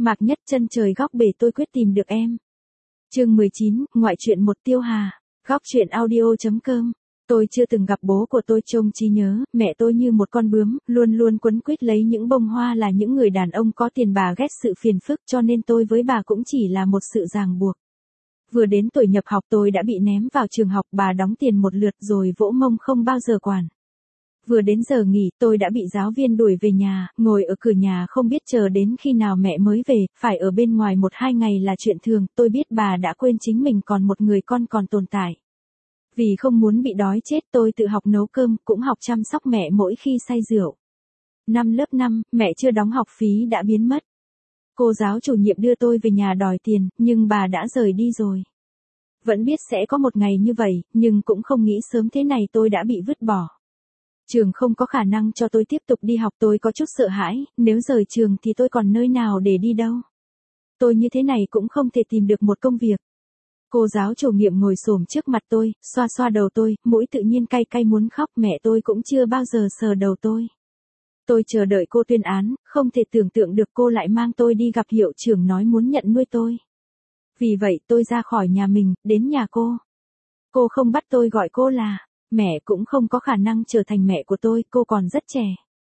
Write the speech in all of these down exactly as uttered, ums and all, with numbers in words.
Mạc Nhất chân trời góc bể tôi quyết tìm được em. Chương mười chín, ngoại truyện một Tiêu Hà. Góc truyện audio.com. Tôi chưa từng gặp bố của tôi trong trí nhớ, mẹ tôi như một con bướm, luôn luôn quấn quýt lấy những bông hoa là những người đàn ông có tiền, bà ghét sự phiền phức cho nên tôi với bà cũng chỉ là một sự ràng buộc. Vừa đến tuổi nhập học tôi đã bị ném vào trường học, bà đóng tiền một lượt rồi vỗ mông không bao giờ quản. Vừa đến giờ nghỉ tôi đã bị giáo viên đuổi về nhà, ngồi ở cửa nhà không biết chờ đến khi nào mẹ mới về, phải ở bên ngoài một hai ngày là chuyện thường. Tôi biết bà đã quên chính mình còn một người con còn tồn tại. Vì không muốn bị đói chết tôi tự học nấu cơm, cũng học chăm sóc mẹ mỗi khi say rượu. Năm lớp năm, mẹ chưa đóng học phí đã biến mất. Cô giáo chủ nhiệm đưa tôi về nhà đòi tiền, nhưng bà đã rời đi rồi. Vẫn biết sẽ có một ngày như vậy, nhưng cũng không nghĩ sớm thế này tôi đã bị vứt bỏ. Trường không có khả năng cho tôi tiếp tục đi học, tôi có chút sợ hãi, nếu rời trường thì tôi còn nơi nào để đi đâu. Tôi như thế này cũng không thể tìm được một công việc. Cô giáo chủ nhiệm ngồi xổm trước mặt tôi, xoa xoa đầu tôi, mũi tự nhiên cay cay muốn khóc, mẹ tôi cũng chưa bao giờ sờ đầu tôi. Tôi chờ đợi cô tuyên án, không thể tưởng tượng được cô lại mang tôi đi gặp hiệu trưởng nói muốn nhận nuôi tôi. Vì vậy tôi ra khỏi nhà mình, đến nhà cô. Cô không bắt tôi gọi cô là mẹ, cũng không có khả năng trở thành mẹ của tôi, cô còn rất trẻ.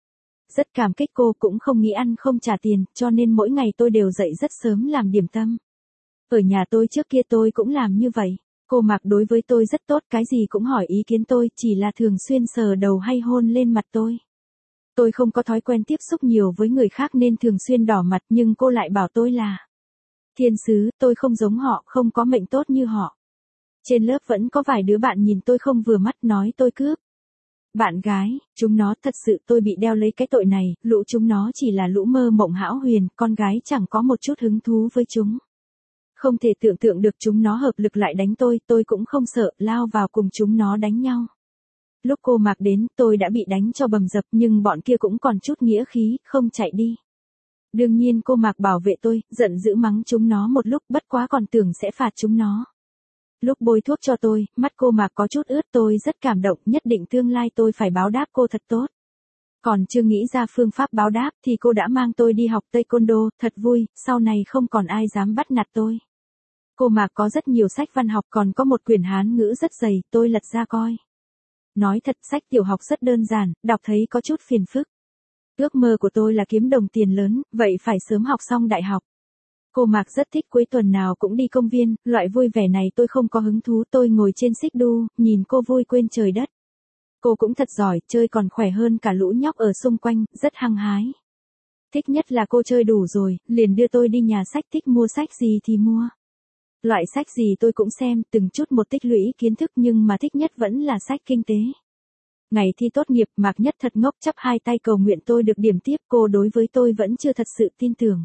Rất cảm kích cô, cũng không nghĩ ăn không trả tiền, cho nên mỗi ngày tôi đều dậy rất sớm làm điểm tâm. Ở nhà tôi trước kia tôi cũng làm như vậy. Cô Mạc đối với tôi rất tốt, cái gì cũng hỏi ý kiến tôi, chỉ là thường xuyên sờ đầu hay hôn lên mặt tôi. Tôi không có thói quen tiếp xúc nhiều với người khác nên thường xuyên đỏ mặt, nhưng cô lại bảo tôi là thiên sứ, tôi không giống họ, không có mệnh tốt như họ. Trên lớp vẫn có vài đứa bạn nhìn tôi không vừa mắt, nói tôi cướp bạn gái, chúng nó. Thật sự tôi bị đeo lấy cái tội này, lũ chúng nó chỉ là lũ mơ mộng hão huyền, con gái chẳng có một chút hứng thú với chúng. Không thể tưởng tượng được chúng nó hợp lực lại đánh tôi, tôi cũng không sợ, lao vào cùng chúng nó đánh nhau. Lúc cô Mạc đến, tôi đã bị đánh cho bầm dập, nhưng bọn kia cũng còn chút nghĩa khí, không chạy đi. Đương nhiên cô Mạc bảo vệ tôi, giận dữ mắng chúng nó một lúc, bất quá còn tưởng sẽ phạt chúng nó. Lúc bôi thuốc cho tôi, mắt cô Mạc có chút ướt, tôi rất cảm động, nhất định tương lai tôi phải báo đáp cô thật tốt. Còn chưa nghĩ ra phương pháp báo đáp thì cô đã mang tôi đi học taekwondo, thật vui, sau này không còn ai dám bắt nạt tôi. Cô Mạc có rất nhiều sách văn học, còn có một quyển Hán ngữ rất dày, tôi lật ra coi. Nói thật, sách tiểu học rất đơn giản, đọc thấy có chút phiền phức. Ước mơ của tôi là kiếm đồng tiền lớn, vậy phải sớm học xong đại học. Cô Mạc rất thích cuối tuần nào cũng đi công viên, loại vui vẻ này tôi không có hứng thú, tôi ngồi trên xích đu, nhìn cô vui quên trời đất. Cô cũng thật giỏi, chơi còn khỏe hơn cả lũ nhóc ở xung quanh, rất hăng hái. Thích nhất là cô chơi đủ rồi, liền đưa tôi đi nhà sách, thích mua sách gì thì mua. Loại sách gì tôi cũng xem, từng chút một tích lũy kiến thức, nhưng mà thích nhất vẫn là sách kinh tế. Ngày thi tốt nghiệp, Mạc Nhất thật ngốc, chắp hai tay cầu nguyện tôi được điểm tiếp, cô đối với tôi vẫn chưa thật sự tin tưởng.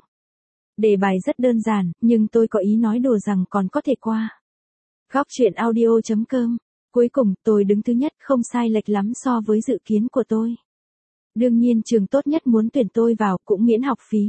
Đề bài rất đơn giản, nhưng tôi có ý nói đùa rằng còn có thể qua. Góc truyện audio.com. Cuối cùng, tôi đứng thứ nhất, không sai lệch lắm so với dự kiến của tôi. Đương nhiên trường tốt nhất muốn tuyển tôi vào, cũng miễn học phí.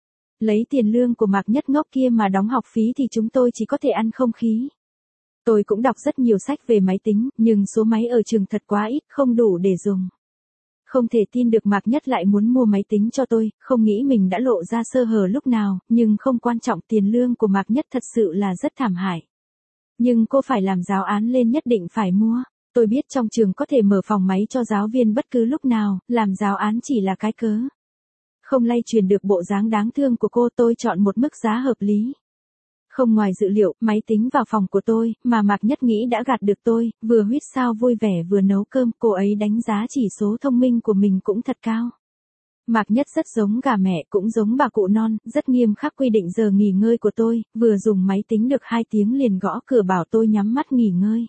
Lấy tiền lương của Mạc Nhất ngốc kia mà đóng học phí thì chúng tôi chỉ có thể ăn không khí. Tôi cũng đọc rất nhiều sách về máy tính, nhưng số máy ở trường thật quá ít, không đủ để dùng. Không thể tin được Mạc Nhất lại muốn mua máy tính cho tôi, không nghĩ mình đã lộ ra sơ hở lúc nào, nhưng không quan trọng, tiền lương của Mạc Nhất thật sự là rất thảm hại. Nhưng cô phải làm giáo án lên nhất định phải mua. Tôi biết trong trường có thể mở phòng máy cho giáo viên bất cứ lúc nào, làm giáo án chỉ là cái cớ. Không lay truyền được bộ dáng đáng thương của cô, tôi chọn một mức giá hợp lý. Không ngoài dự liệu, máy tính vào phòng của tôi, mà Mạc Nhất nghĩ đã gạt được tôi, vừa huýt sáo vui vẻ vừa nấu cơm, cô ấy đánh giá chỉ số thông minh của mình cũng thật cao. Mạc Nhất rất giống gà mẹ, cũng giống bà cụ non, rất nghiêm khắc quy định giờ nghỉ ngơi của tôi, vừa dùng máy tính được hai tiếng liền gõ cửa bảo tôi nhắm mắt nghỉ ngơi.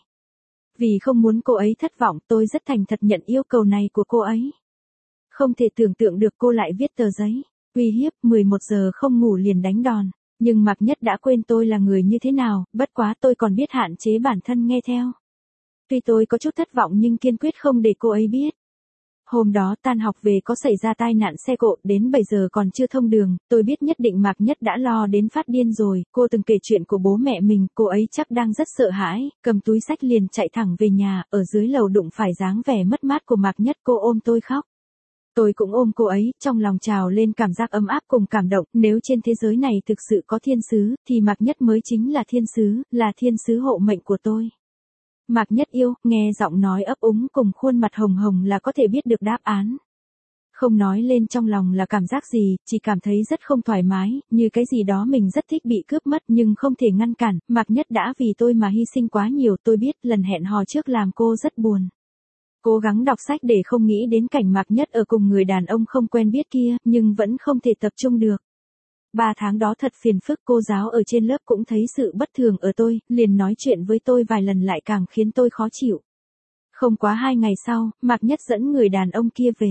Vì không muốn cô ấy thất vọng, tôi rất thành thật nhận yêu cầu này của cô ấy. Không thể tưởng tượng được cô lại viết tờ giấy, uy hiếp, mười một giờ không ngủ liền đánh đòn. Nhưng Mạc Nhất đã quên tôi là người như thế nào, bất quá tôi còn biết hạn chế bản thân nghe theo. Tuy tôi có chút thất vọng nhưng kiên quyết không để cô ấy biết. Hôm đó tan học về có xảy ra tai nạn xe cộ, đến bảy giờ còn chưa thông đường, tôi biết nhất định Mạc Nhất đã lo đến phát điên rồi, cô từng kể chuyện của bố mẹ mình, cô ấy chắc đang rất sợ hãi, cầm túi xách liền chạy thẳng về nhà, ở dưới lầu đụng phải dáng vẻ mất mát của Mạc Nhất, cô ôm tôi khóc. Tôi cũng ôm cô ấy, trong lòng trào lên cảm giác ấm áp cùng cảm động, nếu trên thế giới này thực sự có thiên sứ, thì Mạc Nhất mới chính là thiên sứ, là thiên sứ hộ mệnh của tôi. Mạc Nhất yêu, nghe giọng nói ấp úng cùng khuôn mặt hồng hồng là có thể biết được đáp án. Không nói lên trong lòng là cảm giác gì, chỉ cảm thấy rất không thoải mái, như cái gì đó mình rất thích bị cướp mất nhưng không thể ngăn cản, Mạc Nhất đã vì tôi mà hy sinh quá nhiều, tôi biết lần hẹn hò trước làm cô rất buồn. Cố gắng đọc sách để không nghĩ đến cảnh Mạc Nhất ở cùng người đàn ông không quen biết kia, nhưng vẫn không thể tập trung được. Ba tháng đó thật phiền phức, cô giáo ở trên lớp cũng thấy sự bất thường ở tôi, liền nói chuyện với tôi vài lần lại càng khiến tôi khó chịu. Không quá hai ngày sau, Mạc Nhất dẫn người đàn ông kia về.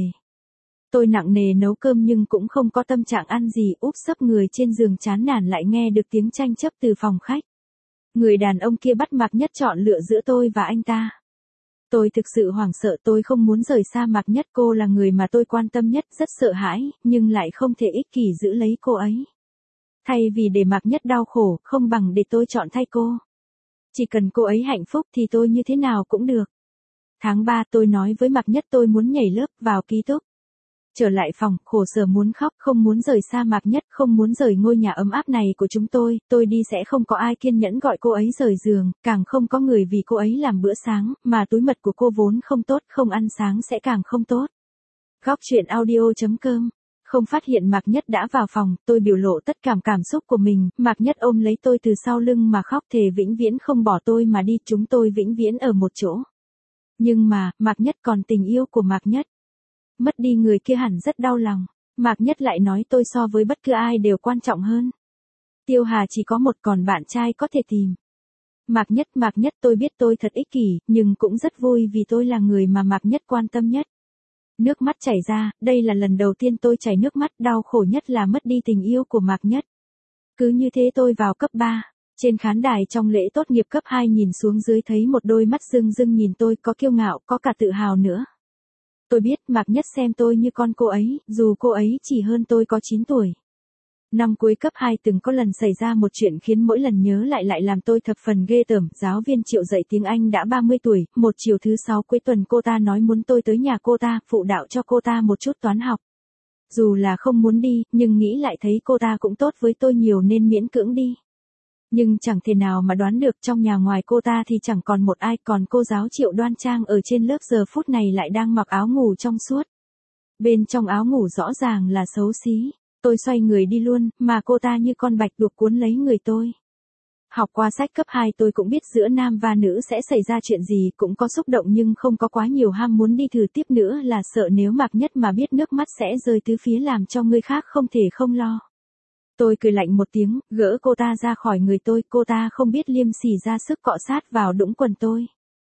Tôi nặng nề nấu cơm nhưng cũng không có tâm trạng ăn gì, úp sấp người trên giường chán nản lại nghe được tiếng tranh chấp từ phòng khách. Người đàn ông kia bắt Mạc Nhất chọn lựa giữa tôi và anh ta. Tôi thực sự hoảng sợ, tôi không muốn rời xa Mạc Nhất, cô là người mà tôi quan tâm nhất, rất sợ hãi, nhưng lại không thể ích kỷ giữ lấy cô ấy. Thay vì để Mạc Nhất đau khổ, không bằng để tôi chọn thay cô. Chỉ cần cô ấy hạnh phúc thì tôi như thế nào cũng được. Tháng ba tôi nói với Mạc Nhất tôi muốn nhảy lớp vào ký túc. Trở lại phòng, khổ sở muốn khóc, không muốn rời xa Mạc Nhất, không muốn rời ngôi nhà ấm áp này của chúng tôi, tôi đi sẽ không có ai kiên nhẫn gọi cô ấy rời giường, càng không có người vì cô ấy làm bữa sáng, mà túi mật của cô vốn không tốt, không ăn sáng sẽ càng không tốt. Góc truyện audio chấm com. Không phát hiện Mạc Nhất đã vào phòng, tôi biểu lộ tất cả cảm xúc của mình, Mạc Nhất ôm lấy tôi từ sau lưng mà khóc, thề vĩnh viễn không bỏ tôi mà đi, chúng tôi vĩnh viễn ở một chỗ. Nhưng mà, Mạc Nhất còn tình yêu của Mạc Nhất. Mất đi người kia hẳn rất đau lòng. Mạc Nhất lại nói tôi so với bất cứ ai đều quan trọng hơn. Tiêu Hà chỉ có một, còn bạn trai có thể tìm. Mạc Nhất, Mạc Nhất, tôi biết tôi thật ích kỷ, nhưng cũng rất vui vì tôi là người mà Mạc Nhất quan tâm nhất. Nước mắt chảy ra, đây là lần đầu tiên tôi chảy nước mắt, đau khổ nhất là mất đi tình yêu của Mạc Nhất. Cứ như thế tôi vào cấp ba. Trên khán đài trong lễ tốt nghiệp cấp hai nhìn xuống dưới thấy một đôi mắt rưng rưng nhìn tôi, có kiêu ngạo, có cả tự hào nữa. Tôi biết Mạc Nhất xem tôi như con cô ấy, dù cô ấy chỉ hơn tôi có chín tuổi. Năm cuối cấp hai từng có lần xảy ra một chuyện khiến mỗi lần nhớ lại lại làm tôi thập phần ghê tởm. Giáo viên Triệu dạy tiếng Anh đã ba mươi tuổi, một chiều thứ sáu cuối tuần cô ta nói muốn tôi tới nhà cô ta, phụ đạo cho cô ta một chút toán học. Dù là không muốn đi, nhưng nghĩ lại thấy cô ta cũng tốt với tôi nhiều nên miễn cưỡng đi. Nhưng chẳng thể nào mà đoán được trong nhà ngoài cô ta thì chẳng còn một ai, còn cô giáo Triệu đoan trang ở trên lớp giờ phút này lại đang mặc áo ngủ trong suốt. Bên trong áo ngủ rõ ràng là xấu xí. Tôi xoay người đi luôn, mà cô ta như con bạch tuộc cuốn lấy người tôi. Học qua sách cấp hai tôi cũng biết giữa nam và nữ sẽ xảy ra chuyện gì, cũng có xúc động nhưng không có quá nhiều ham muốn đi thử tiếp nữa, là sợ nếu Mạc Nhất mà biết nước mắt sẽ rơi tứ phía làm cho người khác không thể không lo. Tôi cười lạnh một tiếng, gỡ cô ta ra khỏi người tôi, cô ta không biết liêm sỉ ra sức cọ sát vào đũng quần tôi.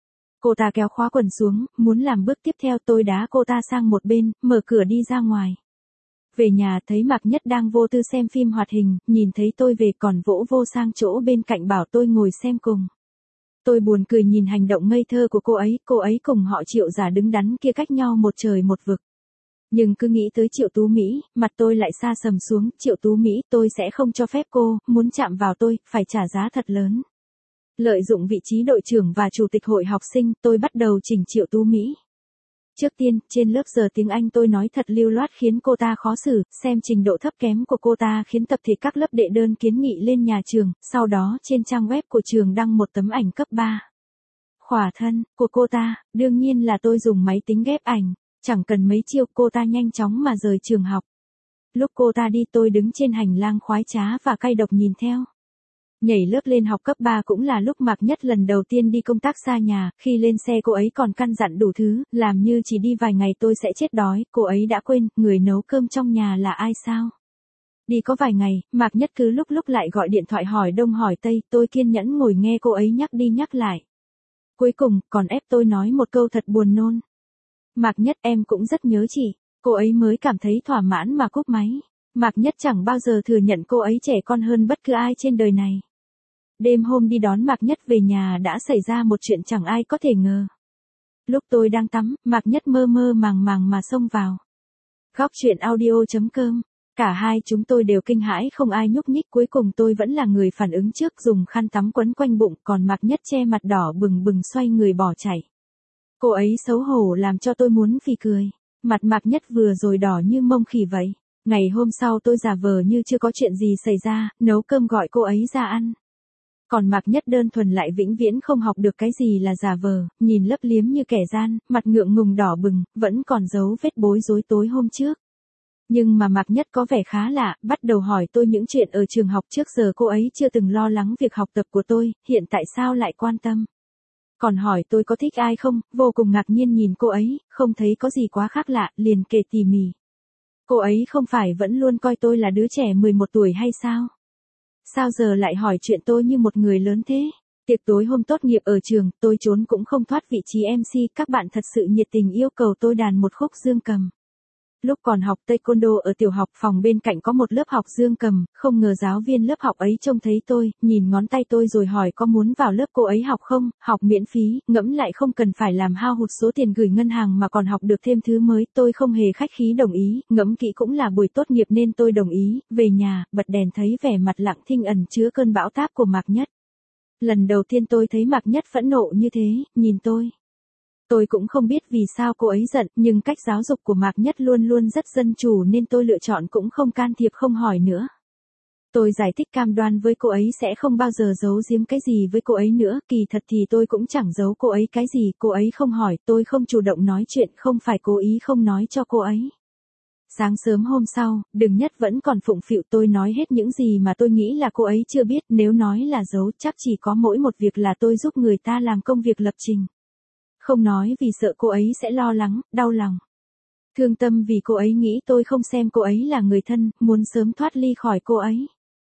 Cô ta kéo khóa quần xuống, muốn làm bước tiếp theo, tôi đá cô ta sang một bên, mở cửa đi ra ngoài. Về nhà thấy Mạc Nhất đang vô tư xem phim hoạt hình, nhìn thấy tôi về còn vỗ vô sang chỗ bên cạnh bảo tôi ngồi xem cùng. Tôi buồn cười nhìn hành động ngây thơ của cô ấy, cô ấy cùng họ Triệu già đứng đắn kia cách nhau một trời một vực. Nhưng cứ nghĩ tới Triệu Tú Mỹ, mặt tôi lại sa sầm xuống, Triệu Tú Mỹ, tôi sẽ không cho phép cô, muốn chạm vào tôi, phải trả giá thật lớn. Lợi dụng vị trí đội trưởng và chủ tịch hội học sinh, tôi bắt đầu chỉnh Triệu Tú Mỹ. Trước tiên, trên lớp giờ tiếng Anh tôi nói thật lưu loát khiến cô ta khó xử, xem trình độ thấp kém của cô ta khiến tập thể các lớp đệ đơn kiến nghị lên nhà trường, sau đó trên trang web của trường đăng một tấm ảnh cấp ba. Khỏa thân của cô ta, đương nhiên là tôi dùng máy tính ghép ảnh, chẳng cần mấy chiêu cô ta nhanh chóng mà rời trường học. Lúc cô ta đi tôi đứng trên hành lang khoái trá và cay độc nhìn theo. Nhảy lớp lên học cấp ba cũng là lúc Mạc Nhất lần đầu tiên đi công tác xa nhà, khi lên xe cô ấy còn căn dặn đủ thứ, làm như chỉ đi vài ngày tôi sẽ chết đói, cô ấy đã quên, người nấu cơm trong nhà là ai sao? Đi có vài ngày, Mạc Nhất cứ lúc lúc lại gọi điện thoại hỏi đông hỏi tây, tôi kiên nhẫn ngồi nghe cô ấy nhắc đi nhắc lại. Cuối cùng, còn ép tôi nói một câu thật buồn nôn. Mạc Nhất, em cũng rất nhớ chị. Cô ấy mới cảm thấy thỏa mãn mà cúp máy. Mạc Nhất chẳng bao giờ thừa nhận cô ấy trẻ con hơn bất cứ ai trên đời này. Đêm hôm đi đón Mạc Nhất về nhà đã xảy ra một chuyện chẳng ai có thể ngờ. Lúc tôi đang tắm, Mạc Nhất mơ mơ màng màng mà xông vào. Góc truyện audio chấm com. Cả hai chúng tôi đều kinh hãi không ai nhúc nhích, cuối cùng tôi vẫn là người phản ứng trước dùng khăn tắm quấn quanh bụng, còn Mạc Nhất che mặt đỏ bừng bừng xoay người bỏ chạy. Cô ấy xấu hổ làm cho tôi muốn phì cười. Mặt Mạc Nhất vừa rồi đỏ như mông khỉ vậy. Ngày hôm sau tôi giả vờ như chưa có chuyện gì xảy ra, nấu cơm gọi cô ấy ra ăn. Còn Mạc Nhất đơn thuần lại vĩnh viễn không học được cái gì là giả vờ, nhìn lấp liếm như kẻ gian, mặt ngượng ngùng đỏ bừng, vẫn còn giấu vết bối rối tối hôm trước. Nhưng mà Mạc Nhất có vẻ khá lạ, bắt đầu hỏi tôi những chuyện ở trường học. Trước giờ cô ấy chưa từng lo lắng việc học tập của tôi, hiện tại sao lại quan tâm. Còn hỏi tôi có thích ai không, vô cùng ngạc nhiên nhìn cô ấy, không thấy có gì quá khác lạ, liền kể tỉ mỉ. Cô ấy không phải vẫn luôn coi tôi là đứa trẻ mười một tuổi hay sao? Sao giờ lại hỏi chuyện tôi như một người lớn thế? Tiệc tối hôm tốt nghiệp ở trường, tôi trốn cũng không thoát vị trí em xê, các bạn thật sự nhiệt tình yêu cầu tôi đàn một khúc dương cầm. Lúc còn học taekwondo ở tiểu học, phòng bên cạnh có một lớp học dương cầm, không ngờ giáo viên lớp học ấy trông thấy tôi, nhìn ngón tay tôi rồi hỏi có muốn vào lớp cô ấy học không, học miễn phí, ngẫm lại không cần phải làm hao hụt số tiền gửi ngân hàng mà còn học được thêm thứ mới, tôi không hề khách khí đồng ý, ngẫm kỹ cũng là buổi tốt nghiệp nên tôi đồng ý, về nhà, bật đèn thấy vẻ mặt lặng thinh ẩn chứa cơn bão táp của Mạc Nhất. Lần đầu tiên tôi thấy Mạc Nhất phẫn nộ như thế, nhìn tôi. Tôi cũng không biết vì sao cô ấy giận, nhưng cách giáo dục của Mạc Nhất luôn luôn rất dân chủ nên tôi lựa chọn cũng không can thiệp không hỏi nữa. Tôi giải thích cam đoan với cô ấy sẽ không bao giờ giấu giếm cái gì với cô ấy nữa, kỳ thật thì tôi cũng chẳng giấu cô ấy cái gì, cô ấy không hỏi, tôi không chủ động nói chuyện, không phải cố ý không nói cho cô ấy. Sáng sớm hôm sau, Đừng Nhất vẫn còn phụng phịu, tôi nói hết những gì mà tôi nghĩ là cô ấy chưa biết, nếu nói là giấu chắc chỉ có mỗi một việc là tôi giúp người ta làm công việc lập trình. Không nói vì sợ cô ấy sẽ lo lắng, đau lòng. Thương tâm vì cô ấy nghĩ tôi không xem cô ấy là người thân, muốn sớm thoát ly khỏi cô ấy.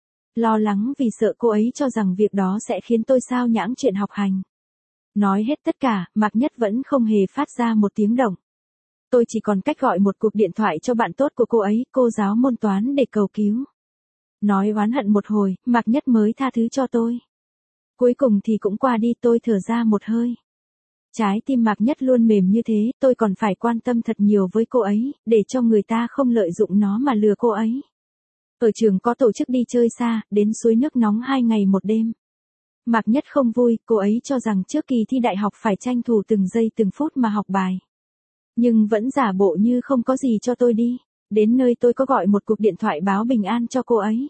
Lo lắng vì sợ cô ấy cho rằng việc đó sẽ khiến tôi xao nhãng chuyện học hành. Nói hết tất cả, Mạc Nhất vẫn không hề phát ra một tiếng động. Tôi chỉ còn cách gọi một cuộc điện thoại cho bạn tốt của cô ấy, cô giáo môn toán để cầu cứu. Nói oán hận một hồi, Mạc Nhất mới tha thứ cho tôi. Cuối cùng thì cũng qua đi, tôi thở ra một hơi. Trái tim Mạc Nhất luôn mềm như thế, tôi còn phải quan tâm thật nhiều với cô ấy, để cho người ta không lợi dụng nó mà lừa cô ấy. Ở trường có tổ chức đi chơi xa, đến suối nước nóng hai ngày một đêm. Mạc Nhất không vui, cô ấy cho rằng trước kỳ thi đại học phải tranh thủ từng giây từng phút mà học bài. Nhưng vẫn giả bộ như không có gì cho tôi đi. Đến nơi tôi có gọi một cuộc điện thoại báo bình an cho cô ấy.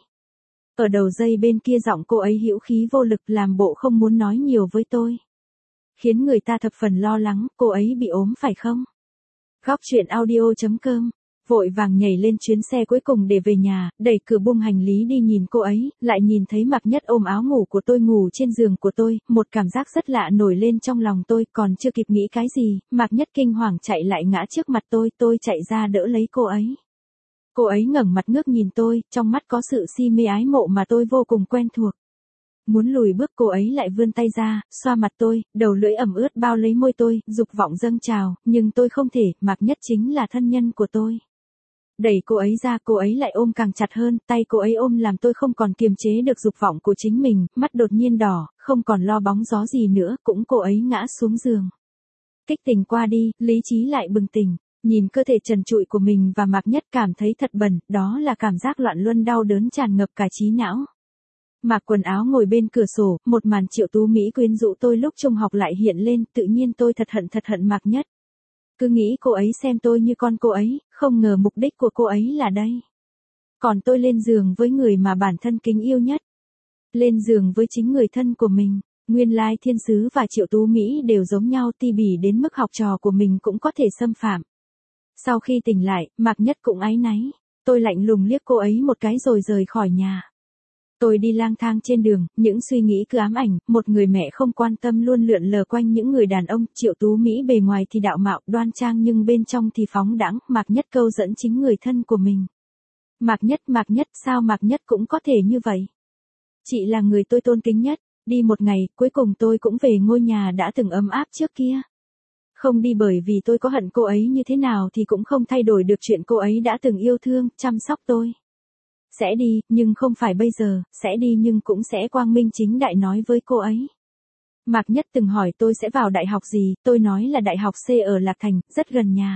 Ở đầu dây bên kia giọng cô ấy hữu khí vô lực, làm bộ không muốn nói nhiều với tôi. Khiến người ta thập phần lo lắng, cô ấy bị ốm phải không? Góc chuyện audio chấm com. Vội vàng nhảy lên chuyến xe cuối cùng để về nhà, đẩy cửa bung hành lý đi nhìn cô ấy, lại nhìn thấy Mạc Nhất ôm áo ngủ của tôi ngủ trên giường của tôi, một cảm giác rất lạ nổi lên trong lòng tôi, còn chưa kịp nghĩ cái gì, Mạc Nhất kinh hoàng chạy lại ngã trước mặt tôi, tôi chạy ra đỡ lấy cô ấy. Cô ấy ngẩng mặt ngước nhìn tôi, trong mắt có sự si mê ái mộ mà tôi vô cùng quen thuộc. Muốn lùi bước cô ấy lại vươn tay ra, xoa mặt tôi, đầu lưỡi ẩm ướt bao lấy môi tôi, dục vọng dâng trào, nhưng tôi không thể, Mạc Nhất chính là thân nhân của tôi. Đẩy cô ấy ra, cô ấy lại ôm càng chặt hơn, tay cô ấy ôm làm tôi không còn kiềm chế được dục vọng của chính mình, mắt đột nhiên đỏ, không còn lo bóng gió gì nữa, cũng cô ấy ngã xuống giường. Kích tình qua đi, lý trí lại bừng tỉnh, nhìn cơ thể trần trụi của mình và Mạc Nhất cảm thấy thật bẩn, đó là cảm giác loạn luân đau đớn tràn ngập cả trí não. Mặc quần áo ngồi bên cửa sổ, một màn Triệu Tú Mỹ quyến rũ tôi lúc trung học lại hiện lên, tự nhiên tôi thật hận thật hận Mạc Nhất. Cứ nghĩ cô ấy xem tôi như con cô ấy, không ngờ mục đích của cô ấy là đây. Còn tôi lên giường với người mà bản thân kính yêu nhất. Lên giường với chính người thân của mình, nguyên lai Thiên Sứ và Triệu Tú Mỹ đều giống nhau, ti bỉ đến mức học trò của mình cũng có thể xâm phạm. Sau khi tỉnh lại, Mạc Nhất cũng áy náy, tôi lạnh lùng liếc cô ấy một cái rồi rời khỏi nhà. Tôi đi lang thang trên đường, những suy nghĩ cứ ám ảnh, một người mẹ không quan tâm luôn lượn lờ quanh những người đàn ông, Triệu Tú Mỹ bề ngoài thì đạo mạo, đoan trang nhưng bên trong thì phóng đãng, Mạc Nhất câu dẫn chính người thân của mình. Mạc Nhất, Mạc Nhất, sao Mạc Nhất cũng có thể như vậy? Chị là người tôi tôn kính nhất, đi một ngày, cuối cùng tôi cũng về ngôi nhà đã từng ấm áp trước kia. Không đi bởi vì tôi có hận cô ấy như thế nào thì cũng không thay đổi được chuyện cô ấy đã từng yêu thương, chăm sóc tôi. Sẽ đi, nhưng không phải bây giờ, sẽ đi nhưng cũng sẽ quang minh chính đại nói với cô ấy. Mạc Nhất từng hỏi tôi sẽ vào đại học gì, tôi nói là đại học C ở Lạc Thành, rất gần nhà.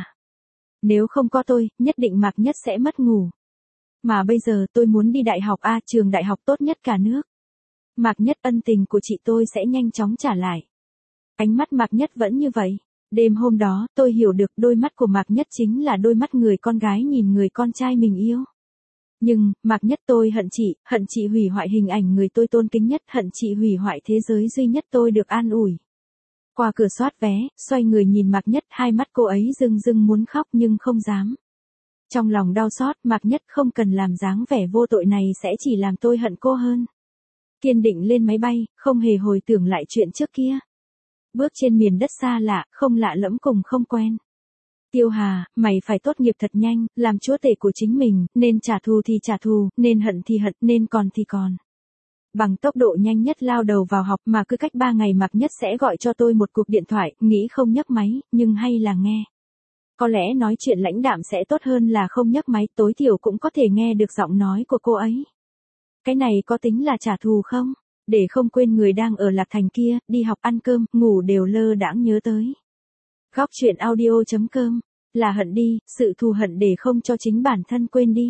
Nếu không có tôi, nhất định Mạc Nhất sẽ mất ngủ. Mà bây giờ tôi muốn đi đại học A, trường đại học tốt nhất cả nước. Mạc Nhất, ân tình của chị tôi sẽ nhanh chóng trả lại. Ánh mắt Mạc Nhất vẫn như vậy. Đêm hôm đó, tôi hiểu được đôi mắt của Mạc Nhất chính là đôi mắt người con gái nhìn người con trai mình yêu. Nhưng, Mạc Nhất tôi hận chị, hận chị hủy hoại hình ảnh người tôi tôn kính nhất, hận chị hủy hoại thế giới duy nhất tôi được an ủi. Qua cửa soát vé, xoay người nhìn Mạc Nhất, hai mắt cô ấy rưng rưng muốn khóc nhưng không dám. Trong lòng đau xót, Mạc Nhất không cần làm dáng vẻ vô tội này sẽ chỉ làm tôi hận cô hơn. Kiên định lên máy bay, không hề hồi tưởng lại chuyện trước kia. Bước trên miền đất xa lạ, không lạ lẫm cùng không quen. Tiêu Hà, mày phải tốt nghiệp thật nhanh, làm chúa tể của chính mình, nên trả thù thì trả thù, nên hận thì hận, nên còn thì còn. Bằng tốc độ nhanh nhất lao đầu vào học mà cứ cách ba ngày Mạc Nhất sẽ gọi cho tôi một cuộc điện thoại, nghĩ không nhấc máy, nhưng hay là nghe. Có lẽ nói chuyện lãnh đạm sẽ tốt hơn là không nhấc máy, tối thiểu cũng có thể nghe được giọng nói của cô ấy. Cái này có tính là trả thù không? Để không quên người đang ở Lạc Thành kia, đi học ăn cơm, ngủ đều lơ đãng nhớ tới. Góc chuyện audio chấm com, là hận đi, sự thù hận để không cho chính bản thân quên đi.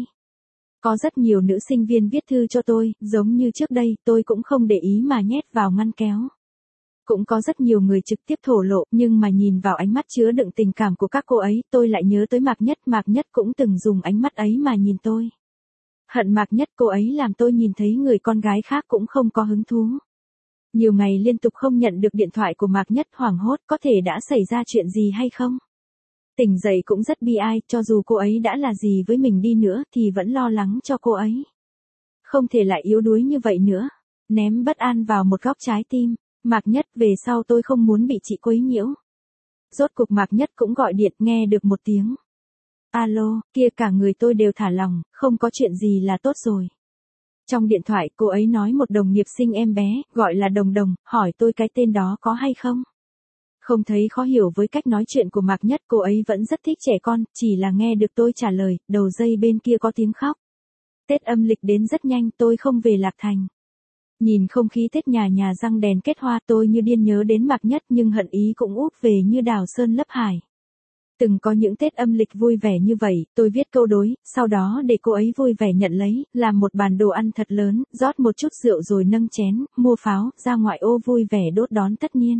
Có rất nhiều nữ sinh viên viết thư cho tôi, giống như trước đây, tôi cũng không để ý mà nhét vào ngăn kéo. Cũng có rất nhiều người trực tiếp thổ lộ, nhưng mà nhìn vào ánh mắt chứa đựng tình cảm của các cô ấy, tôi lại nhớ tới Mạc Nhất, Mạc Nhất cũng từng dùng ánh mắt ấy mà nhìn tôi. Hận Mạc Nhất, cô ấy làm tôi nhìn thấy người con gái khác cũng không có hứng thú. Nhiều ngày liên tục không nhận được điện thoại của Mạc Nhất, hoảng hốt, có thể đã xảy ra chuyện gì hay không? Tỉnh dậy cũng rất bi ai, cho dù cô ấy đã là gì với mình đi nữa thì vẫn lo lắng cho cô ấy. Không thể lại yếu đuối như vậy nữa. Ném bất an vào một góc trái tim. Mạc Nhất, về sau tôi không muốn bị chị quấy nhiễu. Rốt cuộc Mạc Nhất cũng gọi điện, nghe được một tiếng. Alo, kia cả người tôi đều thả lỏng, không có chuyện gì là tốt rồi. Trong điện thoại cô ấy nói một đồng nghiệp sinh em bé, gọi là Đồng Đồng, hỏi tôi cái tên đó có hay không. Không thấy khó hiểu với cách nói chuyện của Mạc Nhất, cô ấy vẫn rất thích trẻ con, chỉ là nghe được tôi trả lời, đầu dây bên kia có tiếng khóc. Tết âm lịch đến rất nhanh, tôi không về Lạc Thành. Nhìn không khí Tết nhà nhà răng đèn kết hoa, tôi như điên nhớ đến Mạc Nhất nhưng hận ý cũng úp về như đào sơn lấp hải. Từng có những Tết âm lịch vui vẻ như vậy, tôi viết câu đối, sau đó để cô ấy vui vẻ nhận lấy, làm một bàn đồ ăn thật lớn, rót một chút rượu rồi nâng chén, mua pháo, ra ngoại ô vui vẻ đốt đón tất nhiên.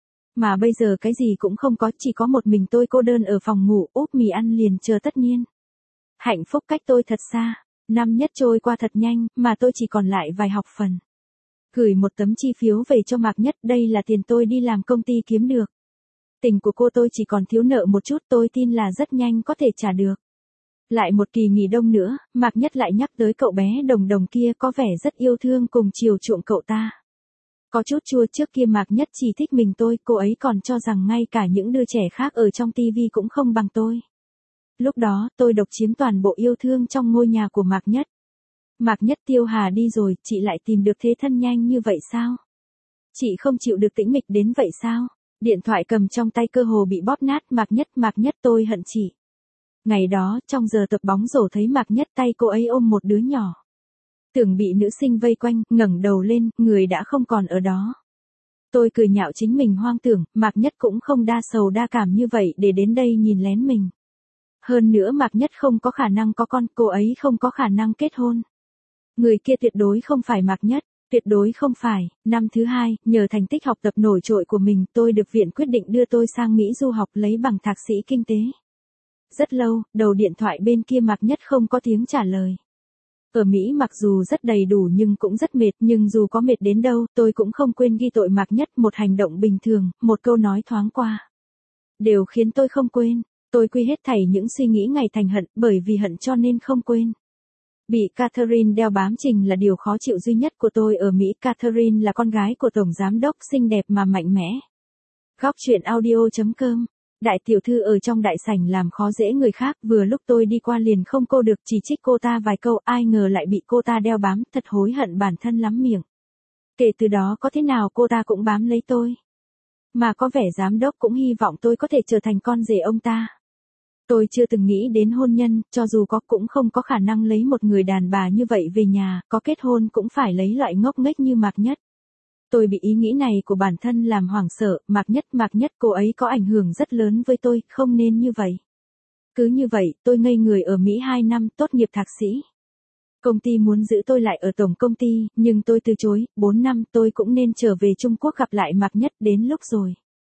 Mà bây giờ cái gì cũng không có, chỉ có một mình tôi cô đơn ở phòng ngủ, úp mì ăn liền chờ tất nhiên. Hạnh phúc cách tôi thật xa, năm nhất trôi qua thật nhanh, mà tôi chỉ còn lại vài học phần. Gửi một tấm chi phiếu về cho Mạc Nhất, đây là tiền tôi đi làm công ty kiếm được. Tình của cô tôi chỉ còn thiếu nợ một chút, tôi tin là rất nhanh có thể trả được. Lại một kỳ nghỉ đông nữa, Mạc Nhất lại nhắc tới cậu bé Đồng Đồng kia, có vẻ rất yêu thương cùng chiều chuộng cậu ta. Có chút chua, trước kia Mạc Nhất chỉ thích mình tôi, cô ấy còn cho rằng ngay cả những đứa trẻ khác ở trong tivi cũng không bằng tôi. Lúc đó, tôi độc chiếm toàn bộ yêu thương trong ngôi nhà của Mạc Nhất. Mạc Nhất, Tiêu Hà đi rồi, chị lại tìm được thế thân nhanh như vậy sao? Chị không chịu được tĩnh mịch đến vậy sao? Điện thoại cầm trong tay cơ hồ bị bóp nát. Mạc Nhất, Mạc Nhất, tôi hận chị. Ngày đó, trong giờ tập bóng rổ thấy Mạc Nhất tay cô ấy ôm một đứa nhỏ. Tưởng bị nữ sinh vây quanh, ngẩng đầu lên, người đã không còn ở đó. Tôi cười nhạo chính mình hoang tưởng, Mạc Nhất cũng không đa sầu đa cảm như vậy để đến đây nhìn lén mình. Hơn nữa Mạc Nhất không có khả năng có con, cô ấy không có khả năng kết hôn. Người kia tuyệt đối không phải Mạc Nhất, tuyệt đối không phải. Năm thứ hai, nhờ thành tích học tập nổi trội của mình, tôi được viện quyết định đưa tôi sang Mỹ du học lấy bằng thạc sĩ kinh tế. Rất lâu, đầu điện thoại bên kia Mạc Nhất không có tiếng trả lời. Ở Mỹ mặc dù rất đầy đủ nhưng cũng rất mệt, nhưng dù có mệt đến đâu, tôi cũng không quên ghi tội Mạc Nhất, một hành động bình thường, một câu nói thoáng qua. Đều khiến tôi không quên, tôi quy hết thảy những suy nghĩ ngày thành hận, bởi vì hận cho nên không quên. Bị Catherine đeo bám trình là điều khó chịu duy nhất của tôi ở Mỹ. Catherine là con gái của tổng giám đốc, xinh đẹp mà mạnh mẽ. Góc chuyện audio chấm com. Đại tiểu thư ở trong đại sảnh làm khó dễ người khác, vừa lúc tôi đi qua liền không cô được, chỉ trích cô ta vài câu, ai ngờ lại bị cô ta đeo bám, thật hối hận bản thân lắm miệng. Kể từ đó có thế nào cô ta cũng bám lấy tôi. Mà có vẻ giám đốc cũng hy vọng tôi có thể trở thành con rể ông ta. Tôi chưa từng nghĩ đến hôn nhân, cho dù có cũng không có khả năng lấy một người đàn bà như vậy về nhà, có kết hôn cũng phải lấy loại ngốc nghếch như Mạc Nhất. Tôi bị ý nghĩ này của bản thân làm hoảng sợ. Mạc Nhất, Mạc Nhất, cô ấy có ảnh hưởng rất lớn với tôi, không nên như vậy. Cứ như vậy, tôi ngây người ở Mỹ hai năm, tốt nghiệp thạc sĩ. Công ty muốn giữ tôi lại ở tổng công ty, nhưng tôi từ chối. bốn năm tôi cũng nên trở về Trung Quốc gặp lại Mạc Nhất, đến lúc rồi.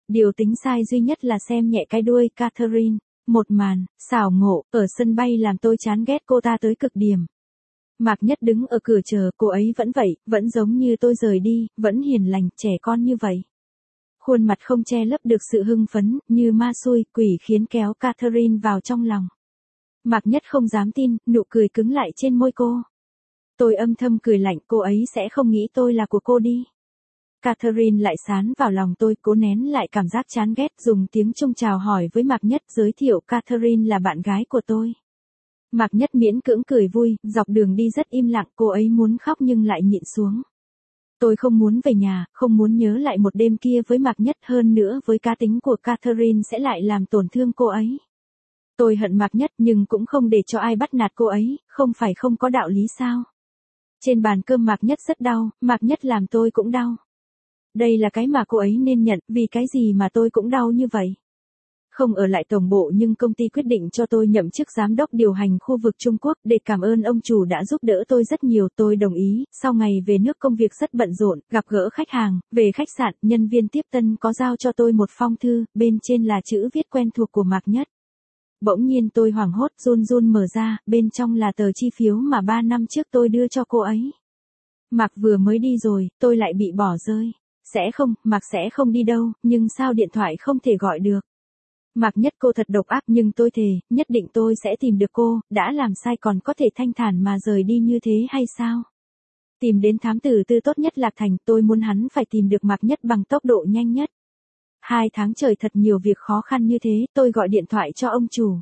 Điều tính sai duy nhất là xem nhẹ cái đuôi Catherine. Một màn, xảo ngộ, ở sân bay làm tôi chán ghét cô ta tới cực điểm. Mạc Nhất đứng ở cửa chờ, cô ấy vẫn vậy, vẫn giống như tôi rời đi, vẫn hiền lành, trẻ con như vậy. Khuôn mặt không che lấp được sự hưng phấn, như ma xui, quỷ khiến kéo Catherine vào trong lòng. Mạc Nhất không dám tin, nụ cười cứng lại trên môi cô. Tôi âm thầm cười lạnh, cô ấy sẽ không nghĩ tôi là của cô đi. Catherine lại sán vào lòng tôi, cố nén lại cảm giác chán ghét, dùng tiếng Trung chào hỏi với Mạc Nhất, giới thiệu Catherine là bạn gái của tôi. Mạc Nhất miễn cưỡng cười vui, dọc đường đi rất im lặng, cô ấy muốn khóc nhưng lại nhịn xuống. Tôi không muốn về nhà, không muốn nhớ lại một đêm kia với Mạc Nhất, hơn nữa với cá tính của Catherine sẽ lại làm tổn thương cô ấy. Tôi hận Mạc Nhất nhưng cũng không để cho ai bắt nạt cô ấy, không phải không có đạo lý sao. Trên bàn cơm Mạc Nhất rất đau, Mạc Nhất làm tôi cũng đau. Đây là cái mà cô ấy nên nhận, vì cái gì mà tôi cũng đau như vậy. Không ở lại tổng bộ nhưng công ty quyết định cho tôi nhậm chức giám đốc điều hành khu vực Trung Quốc, để cảm ơn ông chủ đã giúp đỡ tôi rất nhiều, tôi đồng ý. Sau ngày về nước công việc rất bận rộn, gặp gỡ khách hàng, về khách sạn, nhân viên tiếp tân có giao cho tôi một phong thư, bên trên là chữ viết quen thuộc của Mạc Nhất. Bỗng nhiên tôi hoảng hốt, run run mở ra, bên trong là tờ chi phiếu mà ba năm trước tôi đưa cho cô ấy. Mạc vừa mới đi rồi, tôi lại bị bỏ rơi. Sẽ không, Mạc sẽ không đi đâu, nhưng sao điện thoại không thể gọi được. Mạc Nhất cô thật độc ác, nhưng tôi thề, nhất định tôi sẽ tìm được cô, đã làm sai còn có thể thanh thản mà rời đi như thế hay sao? Tìm đến thám tử tư tốt nhất Lạc Thành, tôi muốn hắn phải tìm được Mạc Nhất bằng tốc độ nhanh nhất. Hai tháng trời thật nhiều việc khó khăn như thế, tôi gọi điện thoại cho ông chủ.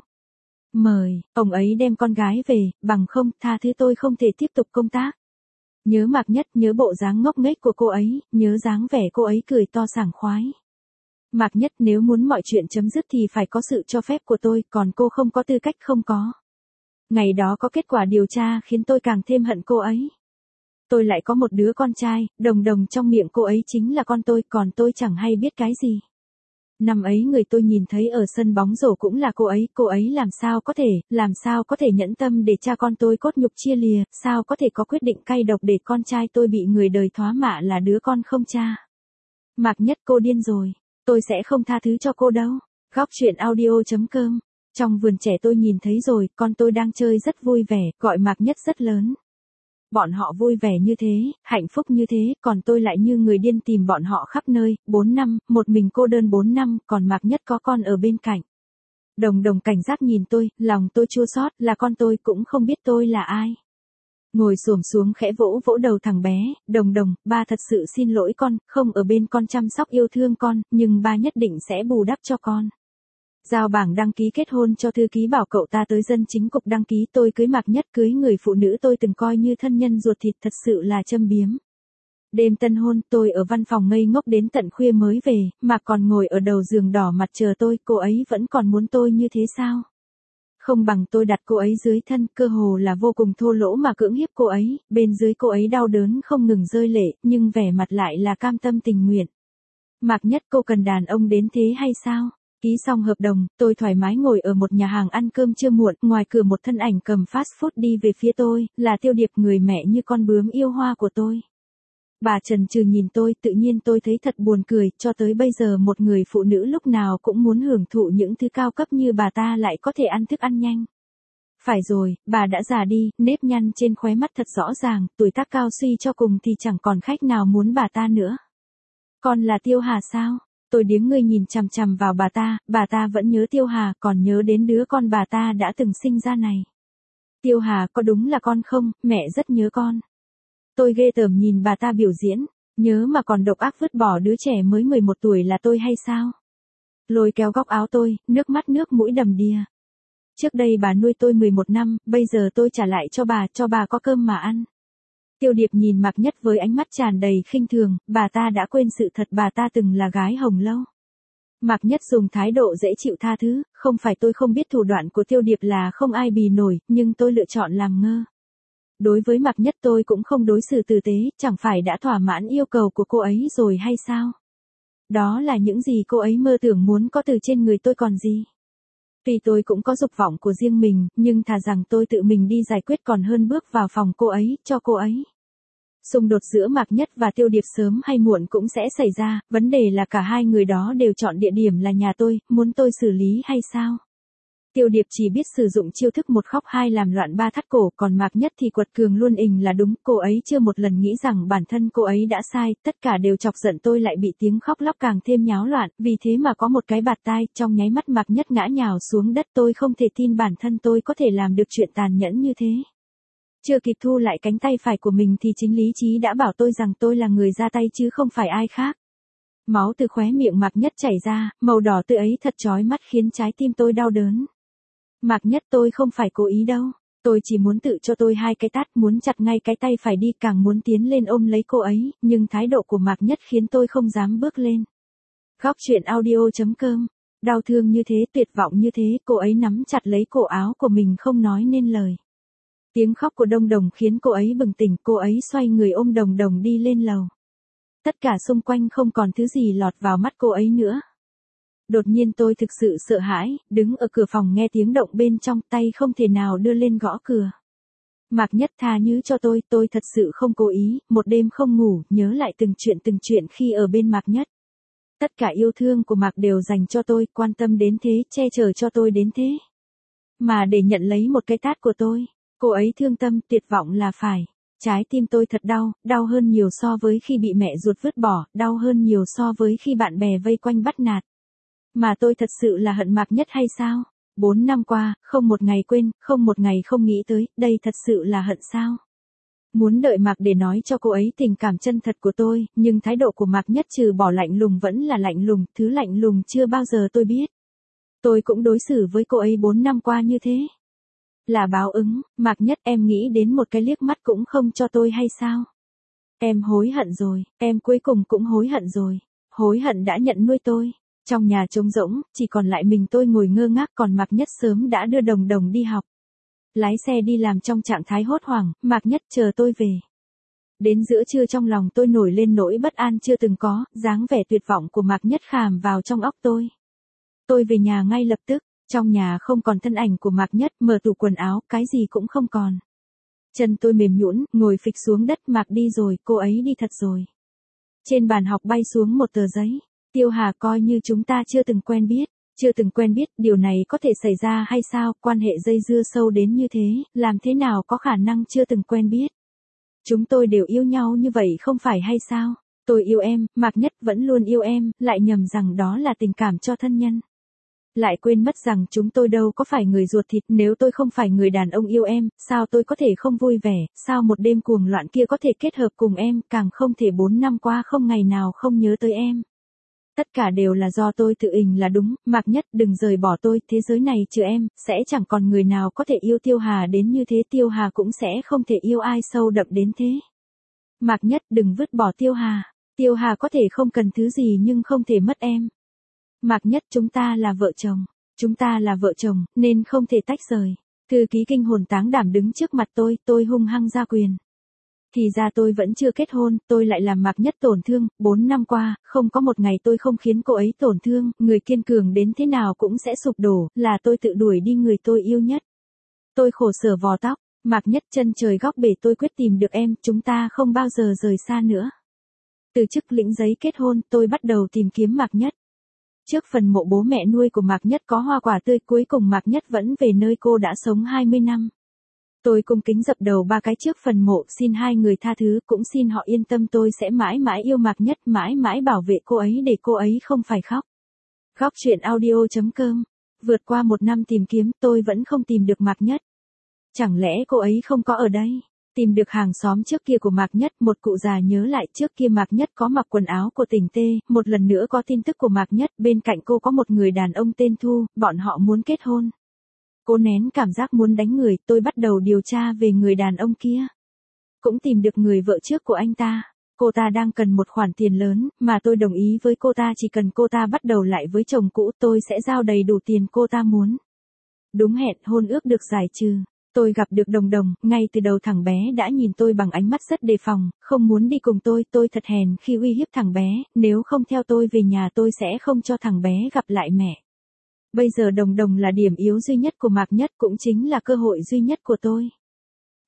Mời, ông ấy đem con gái về, bằng không, tha thứ tôi không thể tiếp tục công tác. Nhớ Mạc Nhất, nhớ bộ dáng ngốc nghếch của cô ấy, nhớ dáng vẻ cô ấy cười to sảng khoái. Mạc Nhất, nếu muốn mọi chuyện chấm dứt thì phải có sự cho phép của tôi, còn cô không có tư cách không có. Ngày đó có kết quả điều tra khiến tôi càng thêm hận cô ấy. Tôi lại có một đứa con trai, Đồng Đồng trong miệng cô ấy chính là con tôi, còn tôi chẳng hay biết cái gì. Năm ấy người tôi nhìn thấy ở sân bóng rổ cũng là cô ấy, cô ấy làm sao có thể, làm sao có thể nhẫn tâm để cha con tôi cốt nhục chia lìa, sao có thể có quyết định cay độc để con trai tôi bị người đời thoá mạ là đứa con không cha. Mạc Nhất, cô điên rồi, tôi sẽ không tha thứ cho cô đâu. Góc truyện audio chấm com. Trong vườn trẻ tôi nhìn thấy rồi, con tôi đang chơi rất vui vẻ, gọi Mạc Nhất rất lớn. Bọn họ vui vẻ như thế, hạnh phúc như thế, còn tôi lại như người điên tìm bọn họ khắp nơi, bốn năm, một mình cô đơn bốn năm, còn Mạc Nhất có con ở bên cạnh. Đồng Đồng cảnh giác nhìn tôi, lòng tôi chua xót, là con tôi cũng không biết tôi là ai. Ngồi xổm xuống khẽ vỗ vỗ đầu thằng bé, Đồng Đồng, ba thật sự xin lỗi con, không ở bên con chăm sóc yêu thương con, nhưng ba nhất định sẽ bù đắp cho con. Giao bảng đăng ký kết hôn cho thư ký bảo cậu ta tới dân chính cục đăng ký, tôi cưới Mạc Nhất, cưới người phụ nữ tôi từng coi như thân nhân ruột thịt, thật sự là châm biếm. Đêm tân hôn, tôi ở văn phòng ngây ngốc đến tận khuya mới về, Mạc còn ngồi ở đầu giường đỏ mặt chờ tôi, cô ấy vẫn còn muốn tôi như thế sao? Không bằng tôi đặt cô ấy dưới thân, cơ hồ là vô cùng thô lỗ mà cưỡng hiếp cô ấy, bên dưới cô ấy đau đớn không ngừng rơi lệ, nhưng vẻ mặt lại là cam tâm tình nguyện. Mạc Nhất, cô cần đàn ông đến thế hay sao? Ký xong hợp đồng, tôi thoải mái ngồi ở một nhà hàng ăn cơm trưa muộn, ngoài cửa một thân ảnh cầm fast food đi về phía tôi, là Tiêu Điệp, người mẹ như con bướm yêu hoa của tôi. Bà chần chừ nhìn tôi, tự nhiên tôi thấy thật buồn cười, cho tới bây giờ một người phụ nữ lúc nào cũng muốn hưởng thụ những thứ cao cấp như bà ta lại có thể ăn thức ăn nhanh. Phải rồi, bà đã già đi, nếp nhăn trên khóe mắt thật rõ ràng, tuổi tác cao suy cho cùng thì chẳng còn khách nào muốn bà ta nữa. Con là Tiêu Hà sao? Tôi điếng người nhìn chằm chằm vào bà ta, bà ta vẫn nhớ Tiêu Hà, còn nhớ đến đứa con bà ta đã từng sinh ra này. Tiêu Hà, có đúng là con không, mẹ rất nhớ con. Tôi ghê tởm nhìn bà ta biểu diễn, nhớ mà còn độc ác vứt bỏ đứa trẻ mới mười một tuổi là tôi hay sao? Lôi kéo góc áo tôi, nước mắt nước mũi đầm đìa. Trước đây bà nuôi tôi mười một năm, bây giờ tôi trả lại cho bà, cho bà có cơm mà ăn. Tiêu Điệp nhìn Mạc Nhất với ánh mắt tràn đầy khinh thường, bà ta đã quên sự thật bà ta từng là gái hồng lâu. Mạc Nhất dùng thái độ dễ chịu tha thứ, không phải tôi không biết thủ đoạn của Tiêu Điệp là không ai bì nổi, nhưng tôi lựa chọn làm ngơ. Đối với Mạc Nhất tôi cũng không đối xử tử tế, chẳng phải đã thỏa mãn yêu cầu của cô ấy rồi hay sao? Đó là những gì cô ấy mơ tưởng muốn có từ trên người tôi còn gì. Tuy tôi cũng có dục vọng của riêng mình, nhưng thà rằng tôi tự mình đi giải quyết còn hơn bước vào phòng cô ấy, cho cô ấy. Xung đột giữa Mạc Nhất và Tiêu Điệp sớm hay muộn cũng sẽ xảy ra, vấn đề là cả hai người đó đều chọn địa điểm là nhà tôi, muốn tôi xử lý hay sao? Tiêu Điệp chỉ biết sử dụng chiêu thức một khóc hai làm loạn ba thắt cổ, còn Mạc Nhất thì quật cường luôn ình là đúng, cô ấy chưa một lần nghĩ rằng bản thân cô ấy đã sai, tất cả đều chọc giận tôi lại bị tiếng khóc lóc càng thêm nháo loạn, vì thế mà có một cái bạt tai, trong nháy mắt Mạc Nhất ngã nhào xuống đất, tôi không thể tin bản thân tôi có thể làm được chuyện tàn nhẫn như thế. Chưa kịp thu lại cánh tay phải của mình thì chính lý trí đã bảo tôi rằng tôi là người ra tay chứ không phải ai khác. Máu từ khóe miệng Mạc Nhất chảy ra, màu đỏ tươi ấy thật chói mắt khiến trái tim tôi đau đớn. Mạc Nhất, tôi không phải cố ý đâu, tôi chỉ muốn tự cho tôi hai cái tát, muốn chặt ngay cái tay phải đi, càng muốn tiến lên ôm lấy cô ấy, nhưng thái độ của Mạc Nhất khiến tôi không dám bước lên. Góc truyện audio chấm com, đau thương như thế, tuyệt vọng như thế, cô ấy nắm chặt lấy cổ áo của mình không nói nên lời. Tiếng khóc của Đông Đồng khiến cô ấy bừng tỉnh, cô ấy xoay người ôm Đồng Đồng đi lên lầu. Tất cả xung quanh không còn thứ gì lọt vào mắt cô ấy nữa. Đột nhiên tôi thực sự sợ hãi, đứng ở cửa phòng nghe tiếng động bên trong, tay không thể nào đưa lên gõ cửa. Mạc Nhất, tha thứ cho tôi, tôi thật sự không cố ý, một đêm không ngủ, nhớ lại từng chuyện từng chuyện khi ở bên Mạc Nhất. Tất cả yêu thương của Mạc đều dành cho tôi, quan tâm đến thế, che chở cho tôi đến thế. Mà để nhận lấy một cái tát của tôi, cô ấy thương tâm, tuyệt vọng là phải. Trái tim tôi thật đau, đau hơn nhiều so với khi bị mẹ ruột vứt bỏ, đau hơn nhiều so với khi bạn bè vây quanh bắt nạt. Mà tôi thật sự là hận Mạc Nhất hay sao? Bốn năm qua, không một ngày quên, không một ngày không nghĩ tới, đây thật sự là hận sao? Muốn đợi Mạc để nói cho cô ấy tình cảm chân thật của tôi, nhưng thái độ của Mạc Nhất trừ bỏ lạnh lùng vẫn là lạnh lùng, thứ lạnh lùng chưa bao giờ tôi biết. Tôi cũng đối xử với cô ấy bốn năm qua như thế. Là báo ứng, Mạc Nhất, em nghĩ đến một cái liếc mắt cũng không cho tôi hay sao? Em hối hận rồi, em cuối cùng cũng hối hận rồi. Hối hận đã nhận nuôi tôi. Trong nhà trống rỗng, chỉ còn lại mình tôi ngồi ngơ ngác, còn Mạc Nhất sớm đã đưa Đồng Đồng đi học. Lái xe đi làm trong trạng thái hốt hoảng, Mạc Nhất chờ tôi về. Đến giữa trưa trong lòng tôi nổi lên nỗi bất an chưa từng có, dáng vẻ tuyệt vọng của Mạc Nhất khảm vào trong óc tôi. Tôi về nhà ngay lập tức, trong nhà không còn thân ảnh của Mạc Nhất, mở tủ quần áo, cái gì cũng không còn. Chân tôi mềm nhũn, ngồi phịch xuống đất, Mạc đi rồi, cô ấy đi thật rồi. Trên bàn học bay xuống một tờ giấy. Tiêu Hà, coi như chúng ta chưa từng quen biết, chưa từng quen biết, điều này có thể xảy ra hay sao, quan hệ dây dưa sâu đến như thế, làm thế nào có khả năng chưa từng quen biết. Chúng tôi đều yêu nhau như vậy không phải hay sao, tôi yêu em, Mạc Nhất vẫn luôn yêu em, lại nhầm rằng đó là tình cảm cho thân nhân. Lại quên mất rằng chúng tôi đâu có phải người ruột thịt, nếu tôi không phải người đàn ông yêu em, sao tôi có thể không vui vẻ, sao một đêm cuồng loạn kia có thể kết hợp cùng em, càng không thể bốn năm qua không ngày nào không nhớ tới em. Tất cả đều là do tôi tự ình là đúng, Mạc Nhất đừng rời bỏ tôi, thế giới này trừ em, sẽ chẳng còn người nào có thể yêu Tiêu Hà đến như thế, Tiêu Hà cũng sẽ không thể yêu ai sâu đậm đến thế. Mạc Nhất đừng vứt bỏ Tiêu Hà, Tiêu Hà có thể không cần thứ gì nhưng không thể mất em. Mạc Nhất, chúng ta là vợ chồng, chúng ta là vợ chồng, nên không thể tách rời. Thư ký kinh hồn táng đảm đứng trước mặt tôi, tôi hung hăng ra quyền. Thì ra tôi vẫn chưa kết hôn, tôi lại làm Mạc Nhất tổn thương, bốn năm qua, không có một ngày tôi không khiến cô ấy tổn thương, người kiên cường đến thế nào cũng sẽ sụp đổ, là tôi tự đuổi đi người tôi yêu nhất. Tôi khổ sở vò tóc, Mạc Nhất, chân trời góc bể, tôi quyết tìm được em, chúng ta không bao giờ rời xa nữa. Từ chức lĩnh giấy kết hôn, tôi bắt đầu tìm kiếm Mạc Nhất. Trước phần mộ bố mẹ nuôi của Mạc Nhất có hoa quả tươi, cuối cùng Mạc Nhất vẫn về nơi cô đã sống hai mươi năm. Tôi cung kính dập đầu ba cái trước phần mộ, xin hai người tha thứ, cũng xin họ yên tâm, tôi sẽ mãi mãi yêu Mạc Nhất, mãi mãi bảo vệ cô ấy để cô ấy không phải khóc. Góc truyện audio chấm com. Vượt qua một năm tìm kiếm, tôi vẫn không tìm được Mạc Nhất. Chẳng lẽ cô ấy không có ở đây? Tìm được hàng xóm trước kia của Mạc Nhất, một cụ già nhớ lại trước kia Mạc Nhất có mặc quần áo của Tỉnh Tê, một lần nữa có tin tức của Mạc Nhất, bên cạnh cô có một người đàn ông tên Thu, bọn họ muốn kết hôn. Cô nén cảm giác muốn đánh người, tôi bắt đầu điều tra về người đàn ông kia. Cũng tìm được người vợ trước của anh ta. Cô ta đang cần một khoản tiền lớn, mà tôi đồng ý với cô ta, chỉ cần cô ta bắt đầu lại với chồng cũ, tôi sẽ giao đầy đủ tiền cô ta muốn. Đúng hẹn, hôn ước được giải trừ. Tôi gặp được Đồng Đồng, ngay từ đầu thằng bé đã nhìn tôi bằng ánh mắt rất đề phòng, không muốn đi cùng tôi, tôi thật hèn khi uy hiếp thằng bé, nếu không theo tôi về nhà tôi sẽ không cho thằng bé gặp lại mẹ. Bây giờ Đồng Đồng là điểm yếu duy nhất của Mạc Nhất, cũng chính là cơ hội duy nhất của tôi.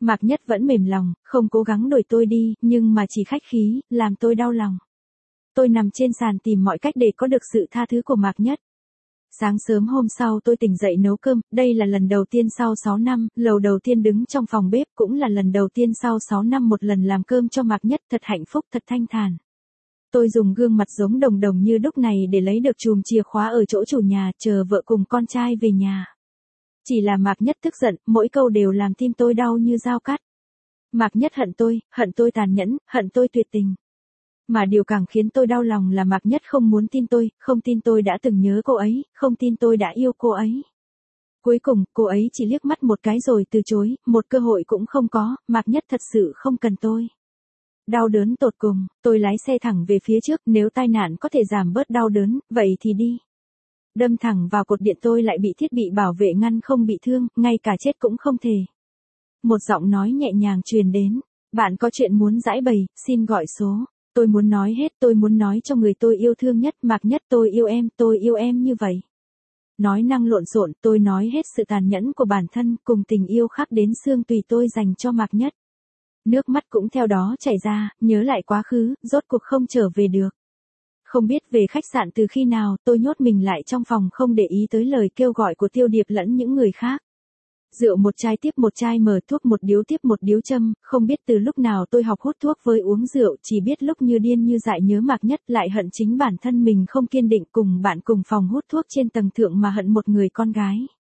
Mạc Nhất vẫn mềm lòng, không cố gắng đuổi tôi đi, nhưng mà chỉ khách khí, làm tôi đau lòng. Tôi nằm trên sàn tìm mọi cách để có được sự tha thứ của Mạc Nhất. Sáng sớm hôm sau tôi tỉnh dậy nấu cơm, đây là lần đầu tiên sau sáu năm, lầu đầu tiên đứng trong phòng bếp, cũng là lần đầu tiên sau sáu năm một lần làm cơm cho Mạc Nhất, thật hạnh phúc, thật thanh thản. Tôi dùng gương mặt giống đồng đồng như đúc này để lấy được chùm chìa khóa ở chỗ chủ nhà, chờ vợ cùng con trai về nhà. Chỉ là Mạc Nhất tức giận, mỗi câu đều làm tim tôi đau như dao cắt. Mạc Nhất hận tôi, hận tôi tàn nhẫn, hận tôi tuyệt tình. Mà điều càng khiến tôi đau lòng là Mạc Nhất không muốn tin tôi, không tin tôi đã từng nhớ cô ấy, không tin tôi đã yêu cô ấy. Cuối cùng, cô ấy chỉ liếc mắt một cái rồi từ chối, một cơ hội cũng không có, Mạc Nhất thật sự không cần tôi. Đau đớn tột cùng, tôi lái xe thẳng về phía trước, nếu tai nạn có thể giảm bớt đau đớn, vậy thì đi. Đâm thẳng vào cột điện, tôi lại bị thiết bị bảo vệ ngăn không bị thương, ngay cả chết cũng không thể. Một giọng nói nhẹ nhàng truyền đến, bạn có chuyện muốn giải bày, xin gọi số. Tôi muốn nói hết, tôi muốn nói cho người tôi yêu thương nhất, Mạc Nhất, tôi yêu em, tôi yêu em như vậy. Nói năng lộn xộn, tôi nói hết sự tàn nhẫn của bản thân, cùng tình yêu khắc đến xương tùy tôi dành cho Mạc Nhất. Nước mắt cũng theo đó chảy ra, nhớ lại quá khứ, rốt cuộc không trở về được. Không biết về khách sạn từ khi nào, tôi nhốt mình lại trong phòng không để ý tới lời kêu gọi của Tiêu Điệp lẫn những người khác. Rượu một chai tiếp một chai, mở thuốc một điếu tiếp một điếu châm, không biết từ lúc nào tôi học hút thuốc với uống rượu, chỉ biết lúc như điên như dại nhớ Mạc Nhất, lại hận chính bản thân mình không kiên định, cùng bạn cùng phòng hút thuốc trên tầng thượng mà hận một người con gái.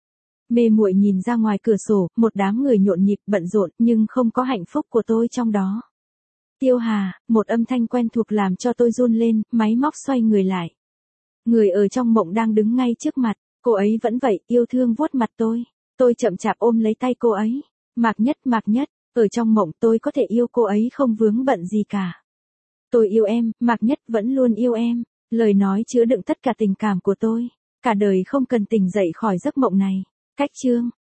Mê muội nhìn ra ngoài cửa sổ, một đám người nhộn nhịp bận rộn, nhưng không có hạnh phúc của tôi trong đó. Tiêu Hà, một âm thanh quen thuộc làm cho tôi run lên, máy móc xoay người lại. Người ở trong mộng đang đứng ngay trước mặt, cô ấy vẫn vậy, yêu thương vuốt mặt tôi. Tôi chậm chạp ôm lấy tay cô ấy. Mạc Nhất, Mạc Nhất, ở trong mộng tôi có thể yêu cô ấy không vướng bận gì cả. Tôi yêu em, Mạc Nhất vẫn luôn yêu em. Lời nói chứa đựng tất cả tình cảm của tôi. Cả đời không cần tỉnh dậy khỏi giấc mộng này. Cách chương.